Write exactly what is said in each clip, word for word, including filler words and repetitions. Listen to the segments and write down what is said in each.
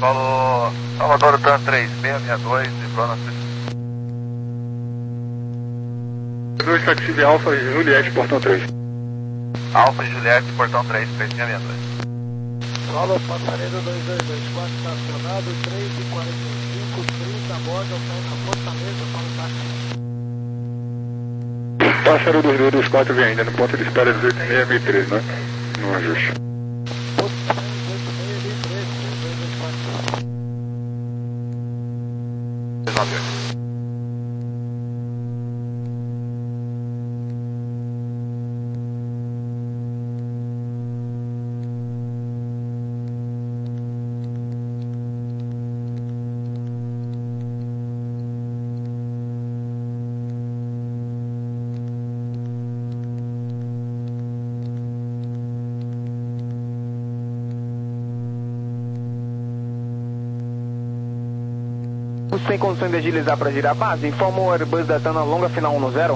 Solo Salvador Tan três seis seis dois e Brona dois taxi Alfa Juliette, portão três. Alfa Juliette, portão três, três seis seis dois. Solo Passaredo dois dois dois quatro, estacionado, três e quarenta e cinco, trinta, borda, alcança Fortaleza, para o táxi. Pássaro dois dois dois quatro vem ainda no ponto de espera dezoito seis seis três, né? No ajuste. Tem condições de agilizar para girar a base? Informa o Airbus da Tana longa final um no zero.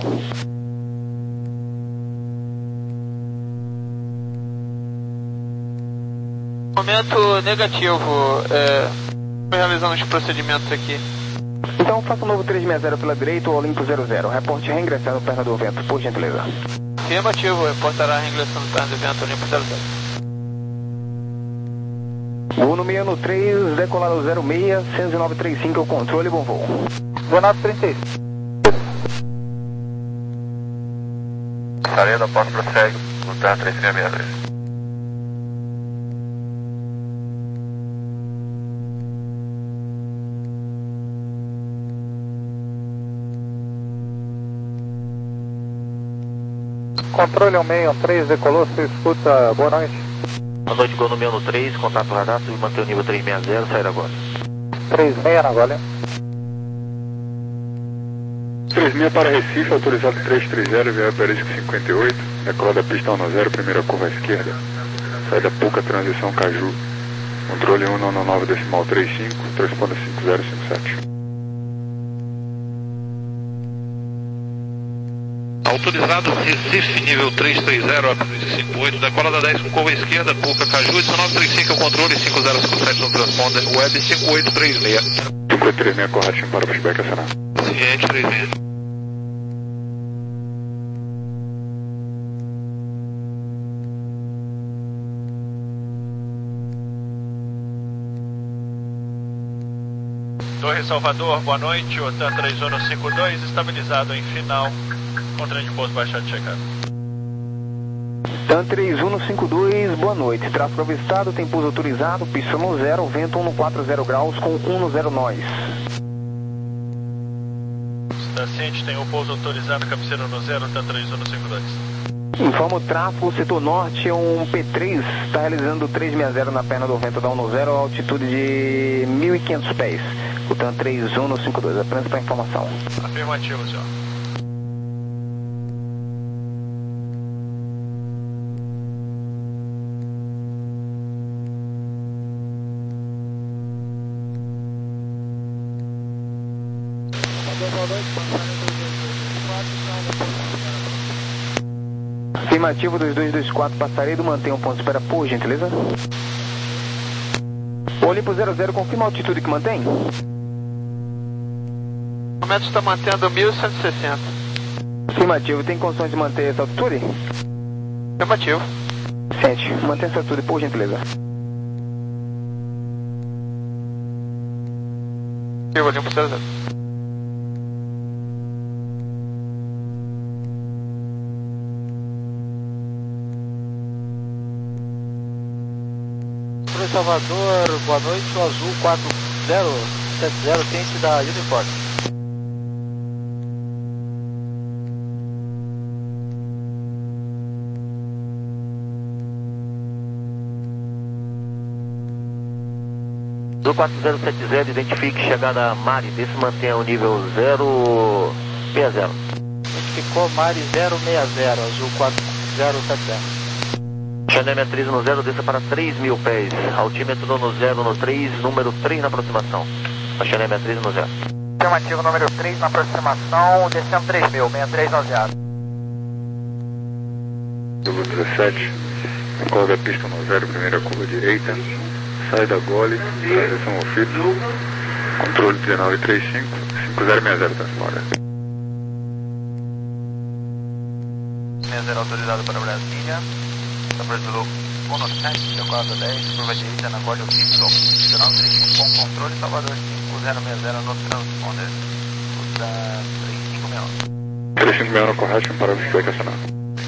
Momento negativo, é, realizando os procedimentos aqui. Então faça um novo três seis zero pela direita ou Olimpo zero zero. Reporte reingressando perna do vento, por gentileza. Afirmativo, reportará reingressando perna do vento, Olimpo zero zero. Voo no meio no três, decolado zero seis, cento e nove trinta e cinco, controle, bom voo. Leonardo trinta e seis. Passaredo, após prossegue, no Tan três seis seis dois. Controle um seis um três, decolou, você escuta, boa noite. Boa noite, Gol no meio no três, contato radar, e manter o nível três seis zero, sair agora. três seis na Gole. três seis para Recife, autorizado três três zero, via Berisco cinquenta e oito, decola da pista um zero, primeira curva à esquerda, saída Puca, transição Caju, controle um nove nove decimal trinta e cinco, transponda cinco zero cinco sete. Autorizado Recife, nível três três zero, cinquenta e oito, decola da dez com curva esquerda, Puca Caju, nove três cinco, controle cinco zero cinco sete no transponder, web cinco oito três seis. cinco oito três seis, corretinho para o pushback acionar. Ciente, três seis. Torre Salvador, boa noite, OTAN três um cinco dois, estabilizado em final, com trem de pouso baixado de chegada. TAN três um cinco dois, boa noite, tráfego avistado, tem pouso autorizado, pista no zero, vento um no quatro zero graus com um no zero nós. Está ciente, tem o pouso autorizado, cabeceira no zero, TAN três um cinco dois. Informa o tráfego, setor norte, é um P três, está realizando três seis zero na perna do vento da um no zero, altitude de mil e quinhentos pés. O TAN três um cinco dois, apenas para informação. Afirmativo, senhor. Afirmativo dois dois dois quatro, Passaredo, mantenha um ponto de espera, por gentileza. Olimpo zero zero, confirma a altitude que mantém? O momento está mantendo mil cento e sessenta. Afirmativo, tem condições de manter essa altitude? Afirmativo. Sente, mantenha essa altitude, por gentileza. Eu vou Olimpo zero zero. Salvador, boa noite, o Azul quatro zero sete zero, tente da Uniform. Azul quatro zero sete zero, identifique chegada Mari, desse mantenha o nível zero seis zero. Identificou Mari zero seis zero, Azul quatro zero sete zero. Chanel matriz no zero, desça para três mil pés. Altímetro no zero, no três, número três na aproximação. A Chanel matriz no zero. Afirmativo número três na aproximação, descendo três mil, sessenta e três no zero. Número dezessete, decola da pista no zero, primeira curva direita, saída Gole, transição ofício, controle dezenove trinta e cinco, cinco zero seis zero, transponda. sessenta autorizado para Brasília, São Zulu um sete, quatro dez, curva direita na Gole ofício, dezenove trinta e cinco com controle, Salvador cinco zero seis zero no transponder, da três cinco seis um. três cinco seis um no correto, para o feedback acionado.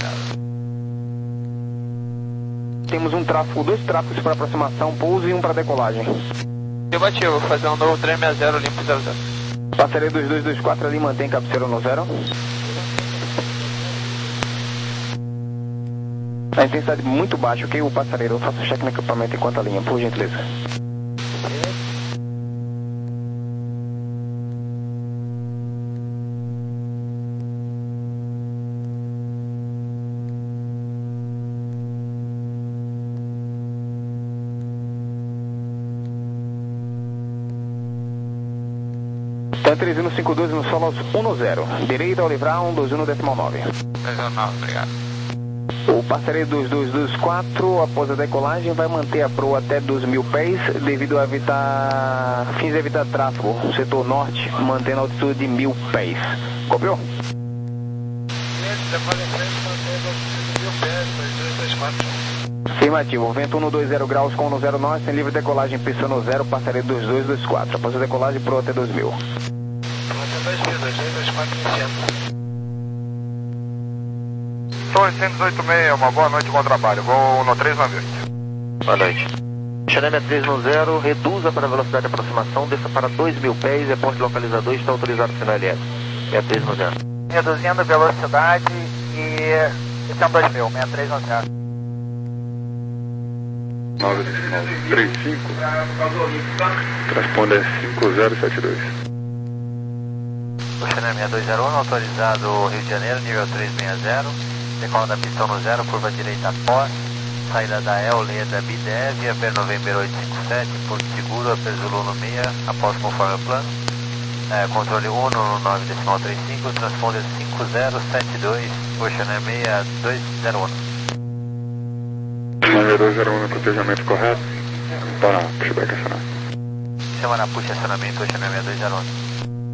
Temos um tráfego, dois tráfegos para aproximação, pouso e um para decolagem. Eu bati, eu vou fazer um novo três seis zero limpo zero zero. Passaria dos dois dois quatro ali, mantém cabeceira no zero. A intensidade muito baixa, ok? O passareiro, eu faço check no equipamento enquanto a linha, por gentileza. Tá três um cinco dois no solo um zero. Direita ao livrar um dois um decimal nove. nove, obrigado. O passareiro dos dois dois quatro, após a decolagem, vai manter a proa até dois mil pés, devido a evitar, fins de evitar tráfego no setor norte, mantendo a altitude de mil pés. Copiou? Afirmativo, vento cento e vinte graus com um zero nove, sem livre decolagem, pista no zero, passareiro dos dois dois quatro. Após a decolagem, proa até dois mil. Sou oitocentos e oitenta e seis, uma boa noite, bom trabalho. Vou no três nove oito. Boa noite. Xaneme três um zero, reduza para a velocidade de aproximação, desça para dois mil pés, reporte localizador, está autorizado para L S. seis três um zero. Reduzindo a velocidade e esse é um dois mil, seis três um zero. nove nove três cinco, transponder cinco zero sete dois. O Xaneme seis dois zero um, autorizado Rio de Janeiro, nível três seis zero, decola da pista no zero, curva direita após, saída da E L E da B D E V, Aper November oito cinco sete, Porto Seguro, Aper Zulu no seis, após conforme o plano, é, controle um no nove decimal trinta e cinco, transponder cinco zero sete dois, o Xaneme seis dois zero um. seis dois zero um no cotejamento correto, para pushback acionado. Chama na puxa acionamento, o Xaneme seis dois zero um.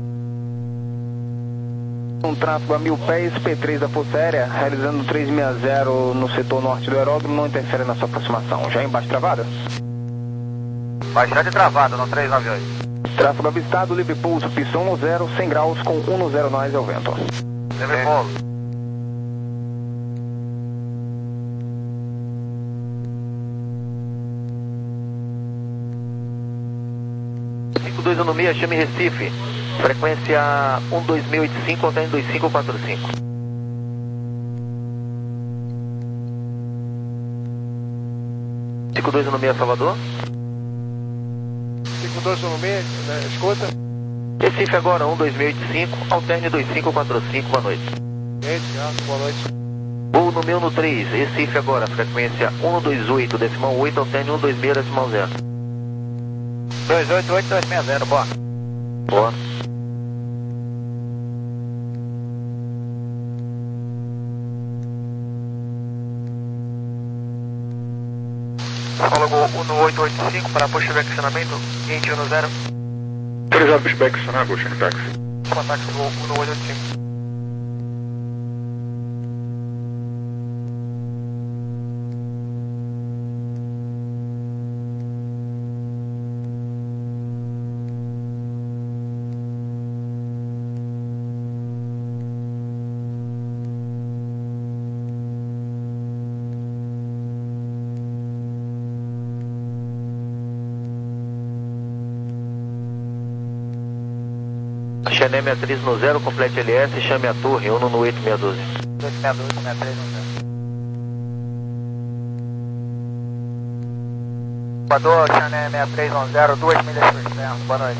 Um tráfego a mil pés, P três da Força Aérea, realizando três seis zero no setor norte do aeródromo, não interfere na sua aproximação. Já embaixo travada? Baixar de travada no três nove oito. Tráfego avistado, livre pulso, pista um zero, cem graus com um zero nós ao vento. Livre pulso. cinco dois um no seis, chame Recife. Frequência um dois mil e oitenta e cinco, alterne dois cinco quatro cinco. cinco dois um no seis, Salvador. cinco dois um no seis, né? Escuta. Recife agora, um dois mil e oitenta e cinco, alterne dois cinco quatro cinco, boa noite. Gente, boa noite. Voo no mil no três, Recife agora, frequência um dois oito, decimal oito, alterne um dois seis, decimal zero. dois oito oito dois seis zero, boa. Boa. Fólogo um no oito oito cinco para pushback acionamento, vinte um no zero. Autorizado pushback acionado, Ghost no táxi. Contato um no oito oito cinco. Xaneme três no zero, complete L S, chame a torre, um no oito seis um dois. dois seis dois, seis três um zero. Equador, Xaneme seis três um zero, duas milhas por externo, boa noite.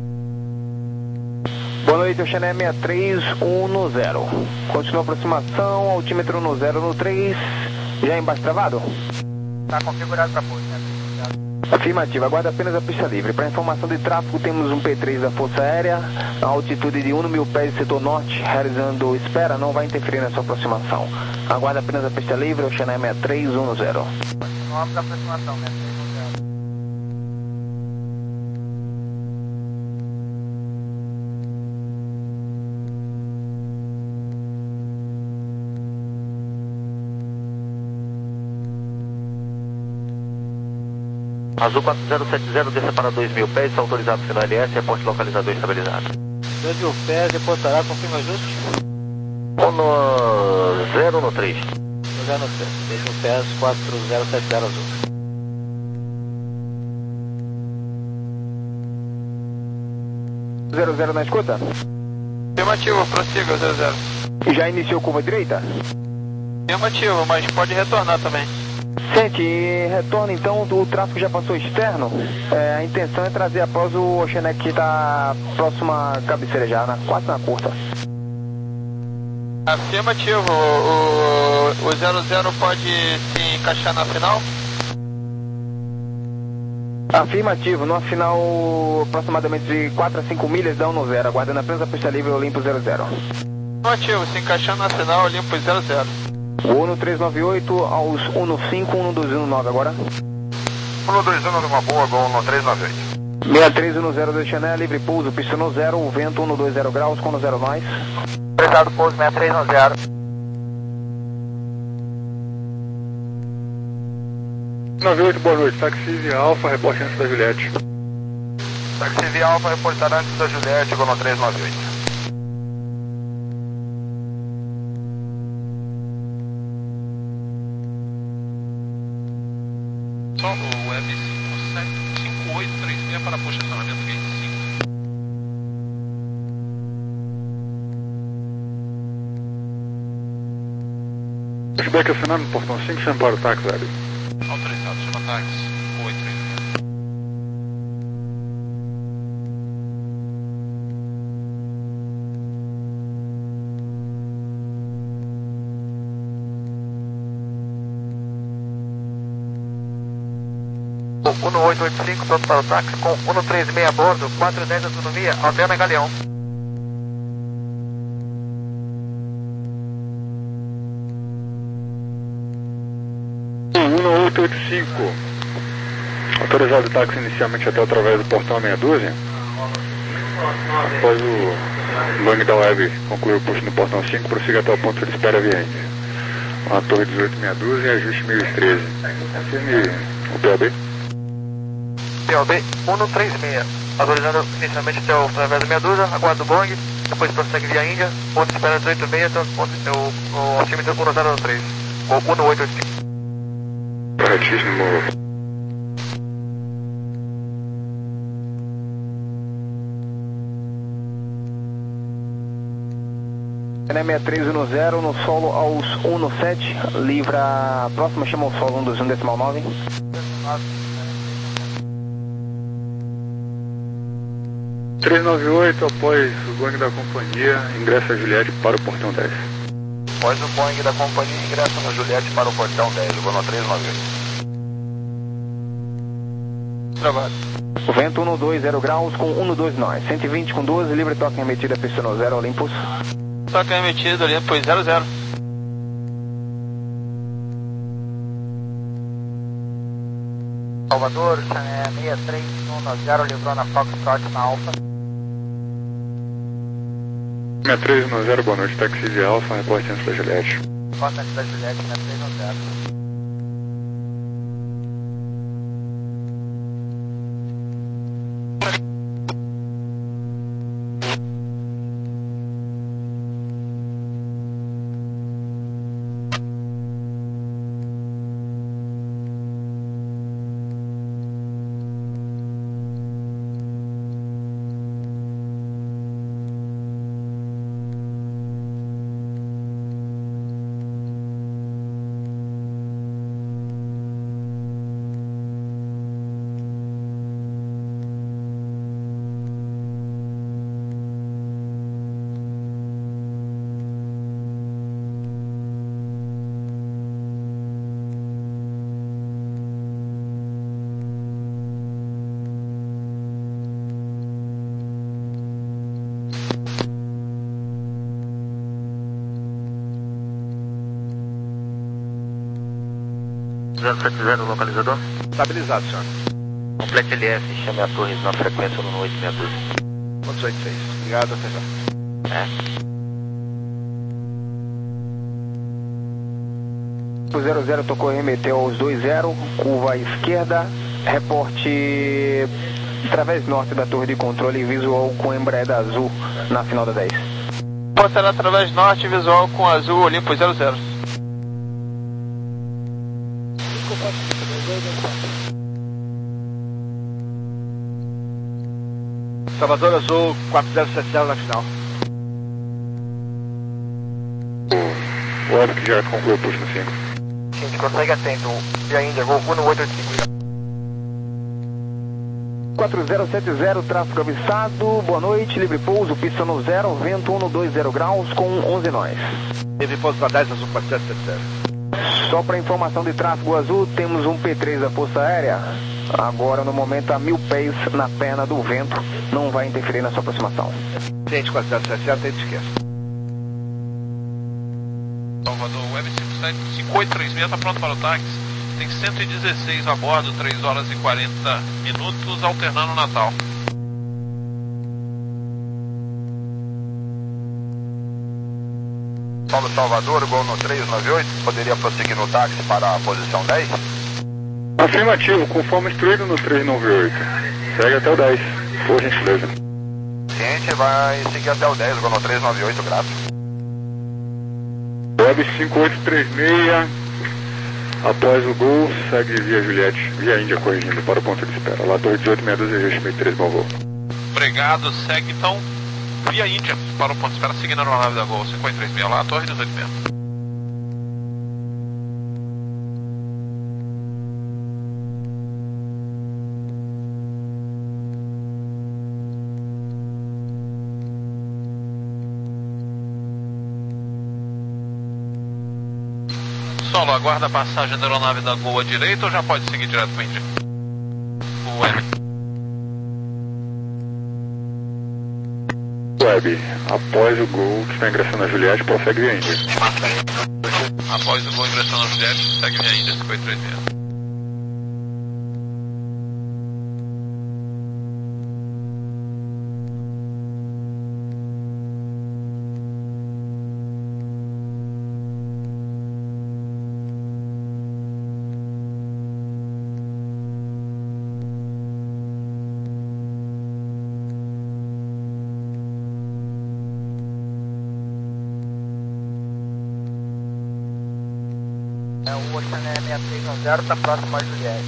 Boa noite, o Xaneme seis três um no zero. Continua a aproximação, altímetro no zero no três, já embaixo travado? Está configurado para pouso, né? Afirmativo, aguarda apenas a pista livre. Para informação de tráfego, temos um P três da Força Aérea, a altitude de um mil pés do setor norte, realizando espera, não vai interferir na sua aproximação. Aguarda apenas a pista livre, o Xaneme seis três um no zero. Continuamos a aproximação, seis três um zero. Azul quatro zero sete zero, desça para dois mil pés, está autorizado final L S, reporte localizador estabilizado. dois mil pés, reportará, confirma ajuste. um no zero no três. zero no três, dois mil pés, quatro zero sete zero azul. zero zero na escuta? Afirmativo, prossiga zero zero. Já iniciou curva direita? Afirmativo, mas pode retornar também. Sente, retorno então, o tráfego já passou externo. É, a intenção é trazer após o Oceaneck que está próximo à cabeceira já, na, quase na curta. Afirmativo, o, o zero zero pode se encaixar na final? Afirmativo, numa final aproximadamente de quatro a cinco milhas da um no zero, aguardando apenas a pista livre Olimpo zero zero. Afirmativo, se encaixando na final Olimpo zero zero. Uno três nove oito aos Uno cinco, Uno dois um nove agora. Uno dois um numa boa, Gol Uno três nove oito. seis três um zero do Chanel, livre pouso, pista no zero, o vento um dois zero graus, com zero nós. Autorizado pouso seis três um zero. nove oito, boa noite. Táxi Via Alfa, reporte antes da Juliette. Táxi Via Alfa, reportar antes da Juliette, Gol Uno três nove oito. Só o Web cinco oito três seis para posicionamento gate cinco. Flashback assinando no portão cinco, chama para o táxi, velho. Autorizado, chama táxi oito três seis. Uno oito oito cinco, pronto para o táxi, com Uno três seis a bordo, quatro dez autonomia, Alberna Galeão. Uno oito oito cinco, autorizado o táxi inicialmente até através do portão meia dúzia. Após o Boeing da Web concluir o push no portão cinco, prossiga até o ponto de espera aviante. A torre dezoito meia dúzia e ajuste mil e treze. Confirme o P A B. P O B Uno três seis, autorizado inicialmente até o através da meia dúzia, aguarda o Boeing, depois prossegue via Índia, ponto de espera dezoito seis até o ponto, o, o altímetro Uno zero três, ou Uno oito oito cinco. Corretíssimo. seis três um zero no solo aos Uno sete, livra a próxima, chama o solo um dois um decimal nove. três nove oito, após o Boeing da companhia, ingressa a Juliette para o portão dez. Após o Boeing da companhia, ingressa na Juliette para o portão dez, Gol Uno três nove oito. Travado. O vento um dois zero graus com um dois nós, cento e vinte com doze, livre toque remetida, pista no zero, Olympus. Toque remetido, Olimpo zero zero. Salvador, seis três um zero, livrou na Foxtrot na Alfa. seis três um zero, boa noite, táxi Via Alfa, reporte antes da Juliette. Reporte antes da Juliette, seis três um zero. zero sete zero, localizador? Estabilizado, senhor. Complete L S, chame a torre na frequência no oito seis dois. Pontos oito seis. Obrigado, até já. É. O zero zero tocou, remeteu aos dois zero, curva à esquerda, reporte através norte da torre de controle visual com Embraer azul na final da dez. Reporte através norte visual com azul Olympus zero zero. Salvador Azul quatro zero sete zero na final. O Web que já concluiu o push no cinco. A gente consegue atento e ainda vou no oito oito cinco. quatro zero sete zero, tráfego avisado, boa noite, livre pouso, pista no zero, vento um dois zero graus com onze nós. Livre pouso para dez Azul quatro zero sete zero. Só para informação de tráfego azul, temos um P três da Força Aérea, agora no momento a mil pés na perna do vento, não vai interferir na sua aproximação. Gente quatro zero sete zero, tem de esquerda. Salvador, Web cinco oito três seis está pronto para o táxi. Tem cento e dezesseis a bordo, três horas e quarenta minutos, alternando o Natal. Paulo Salvador, gol no três nove oito, poderia prosseguir no táxi para a posição dez? Afirmativo, conforme instruído no três nove oito. Segue até o dez, por gentileza. Ciente, vai seguir até o dez, gol no três nove oito, grato. Web cinco oito três seis, após o gol, segue via Juliette, via Índia corrigindo para o ponto de espera. Lá torre dezoito seis dois, regime três, bom voo. Obrigado, segue então via Índia para o ponto de espera, seguindo a aeronave da Gol cinco oito três seis, lá torre dezoito seis. Solo, aguarda a passagem da aeronave da Gol à direita ou já pode seguir direto para a Índia? O Web. Web, após o gol que está ingressando na Juliette, prossegue via Índia. Após o gol ingressando na Juliette, segue via Índia cinco oito três seis. O Oceaner seis três um zero está próximo a Juliette.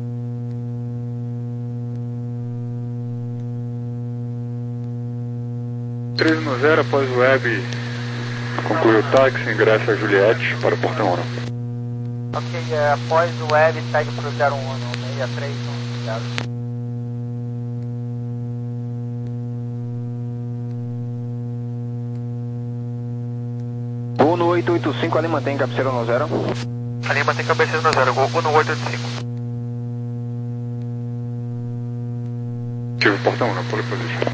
três um zero, após o Web conclui o táxi, ingressa a Juliette para o portão um. Ok, é, após o Web segue para o zero um seis três um zero. Gol no oito oito cinco, ali mantém cabeceira no zero. Ali mantém cabeceira no zero, gol no oito oito cinco. Tive o portão um, pole position.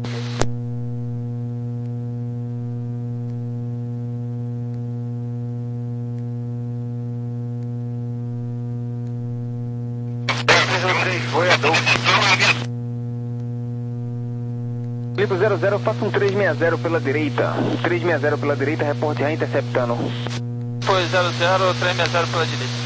Livro zero zero, faça um três seis zero pela direita. três seis zero pela direita, reporte já interceptando. Foi zero zero, três seis zero pela direita.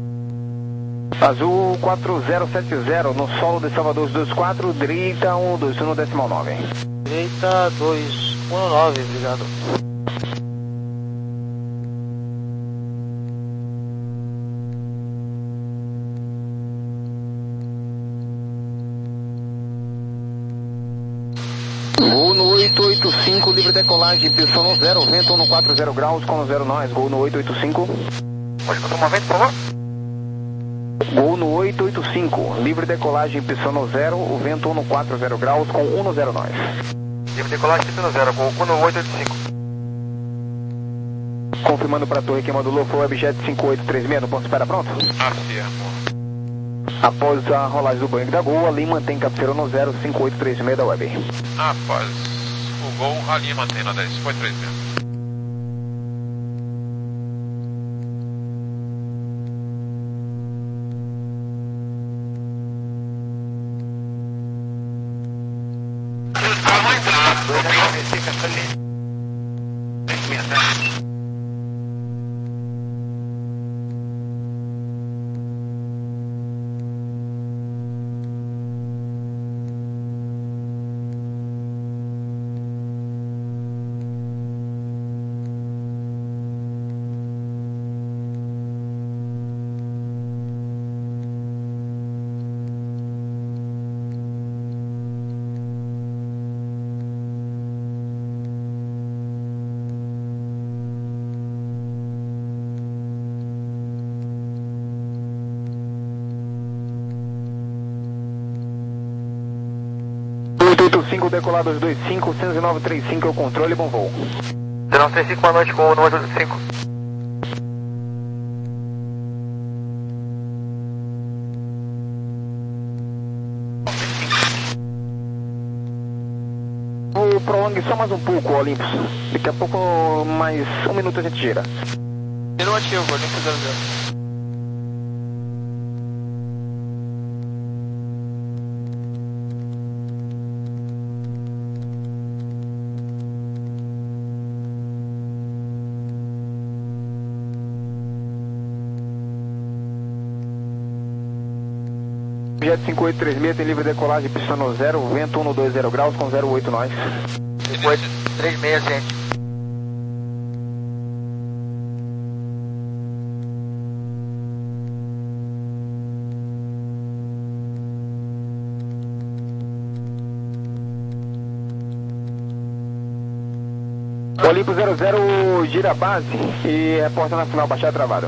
Azul quatro zero sete zero, no solo de Salvador dois quatro, direita um dois um decimal nove. Direita dois um nove, obrigado. Gol no oito oito cinco, livre decolagem, pista no zero, vento no quatro zero graus, com no zero nós, gol no oito oito cinco. Pode continuar vento, por favor? Gol no oito oito cinco, livre decolagem, pista no zero, o vento no quatro zero graus, com um no zero nós. Livre decolagem, pista no zero, gol no oito oito cinco. Confirmando para a torre que modulou, foi o Webjet cinco oito três seis, no ponto de espera pronto? Afirmo. Após a rolagem do Boeing da Gol, ali mantém cabeceira no zero cinco oito três seis da Web. Após o gol, ali mantém na dez cinco oito três seis. oito cinco, decolar dois dois cinco, cento e nove trinta e cinco é o controle, bom voo. zero nove três cinco, boa noite com o número oito cinco. O prolongue só mais um pouco, Olympus. Daqui a pouco, mais um minuto a gente gira. Zero ativo, Olympus zero zero. Jet cinco oito três seis tem livre decolagem, pista no zero, vento um dois zero graus com zero oito nós. cinco oito três seis, gente. Olympus zero zero, gira a base e reporta na final, baixar travado.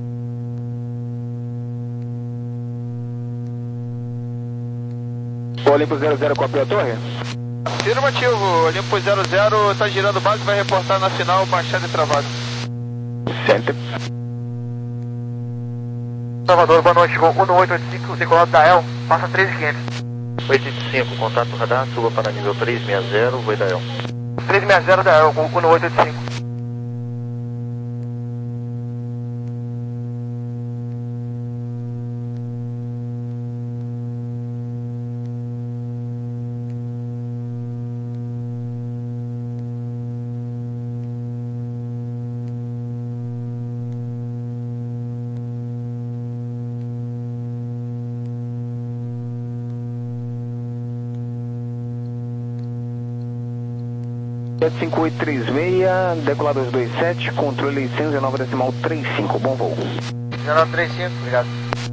Olympus zero zero, copiou a torre? Afirmativo, Olympus zero zero está girando base, vai reportar na final, baixada e travado. Center. Salvador, boa noite, com um oito oito cinco, decolado da E L, passa treze quinhentos. oito oito cinco, contato radar, suba para nível três seis zero, voo da E L. três seis zero da E L, com um oito oito cinco. Jet cinco oito três seis, decolar dois dois sete, controle cento e nove decimal trinta e cinco, bom voo. zero nove três cinco, obrigado.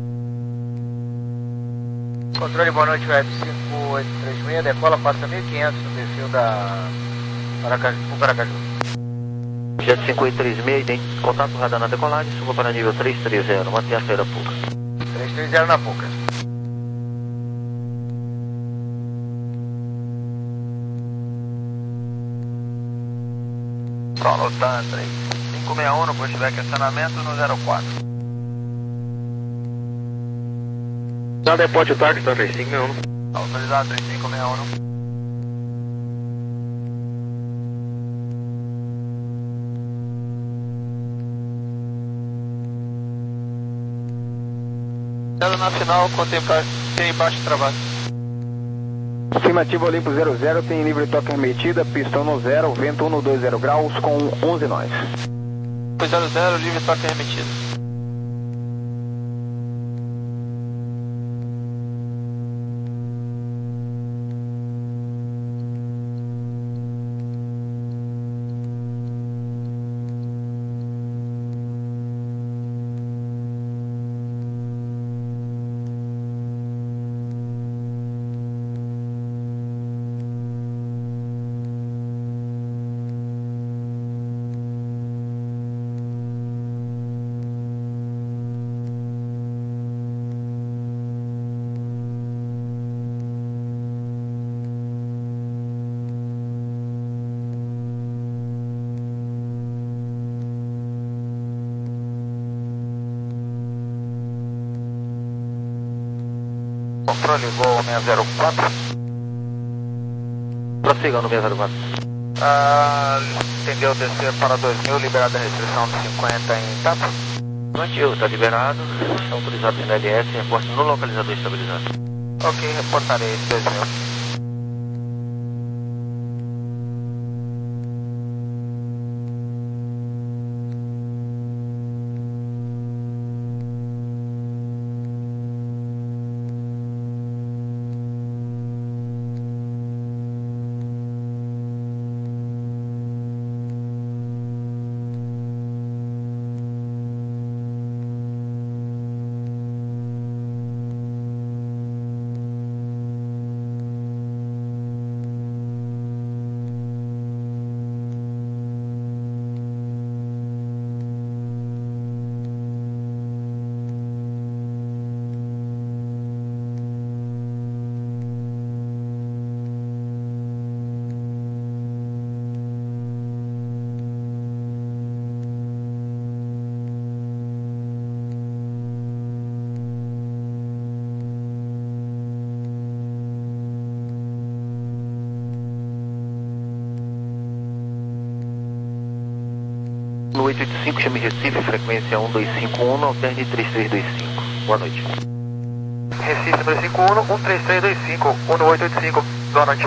Controle, boa noite, web cinco oito três seis, decola, passa mil e quinhentos no perfil da Paracaju, Paracaju. Jet cinco oito três seis, contato radar na decolagem, suba para nível três três zero, mantenha a saída pouca. três três zero na pouca. Solo Tantra, cinco seis um, no pushback acionamento no zero quatro. Já depote o target, tá três cinco seis um. Autorizado três cinco seis um. Zero na final, contemplar, tem baixo travado. Afirmativo, Olympus zero zero, tem livre toque remetida, pistão no zero, vento um dois zero graus com onze nós. zero zero, livre toque remetido. Controle, voo seis zero quatro. Prossiga no seis zero quatro. Ah, entendeu descer para dois mil, liberada a restrição de cinquenta em Tapa. Mantivo, está liberado, está autorizado no L S, reporte no localizador estabilizado. Ok, reportarei dois mil. um oito oito cinco, chame Recife, frequência um dois cinco um, alterne três três dois cinco. Boa noite. Recife dois cinco um, um três três dois cinco, um oito oito cinco, boa noite.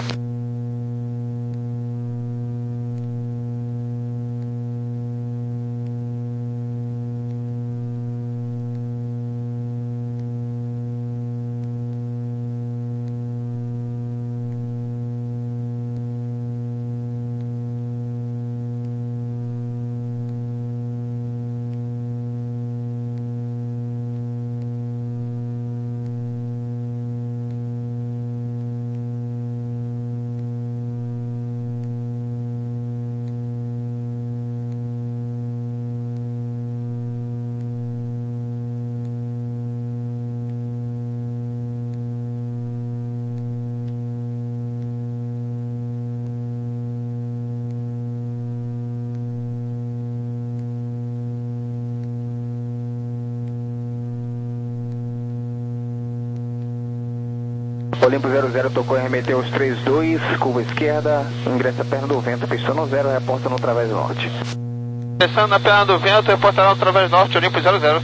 Olimpo zero zero tocou R M T os três dois, curva esquerda, ingressa perna do vento, pistão no zero, reporta no Través Norte. Ingressando na perna do vento, reportará no Través Norte, Olimpo zero zero.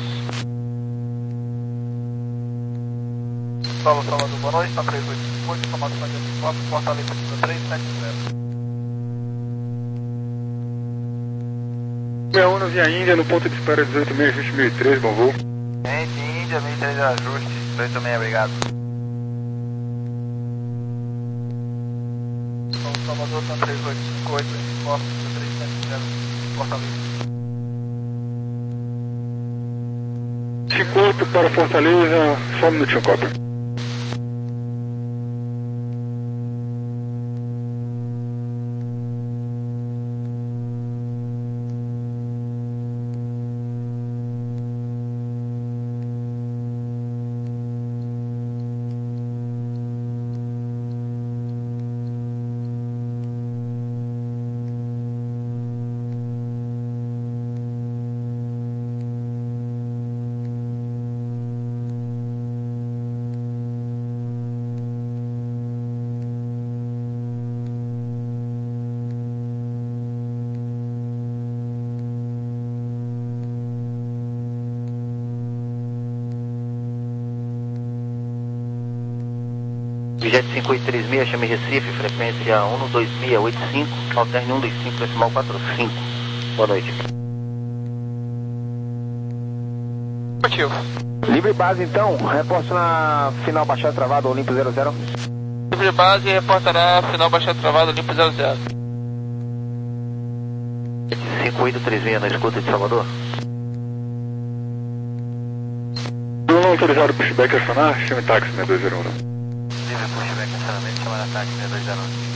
Salve, Salvador, boa noite, tá três oito cinco oito, tomado de quatro, Fortaleza três sete zero. sessenta e um na Via Índia, no ponto de espera dezoito seis, ajuste mil e três, bom voo. Gente, Índia, mil e três ajuste, dezoito seis, obrigado. Salvador, tá três oito cinco oito, Fortaleza três sete zero, Fortaleza. cinco oito para Fortaleza, só um minutinho, cópia. Jet cinco oito três seis, chame Recife, frequência um dois seis oito cinco, alterne um dois cinco, decimal quatro cinco. Boa noite. Motivo. Livre base então, reporte na final baixada travada, Olimpo zero zero. Livre base, reportará final baixada travada, Olimpo zero zero. cinco oito três seis na escuta de Salvador. Não autorizado pushback a sonar, chame táxi seis dois zero um. Livre pushback, acionamento, chamar ataque seis dois zero um.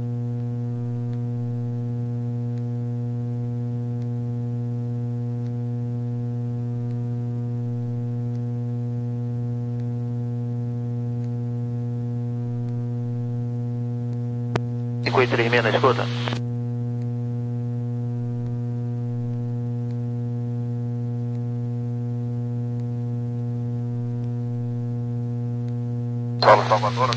cinco oito três seis na escuta. Paulo Salvador.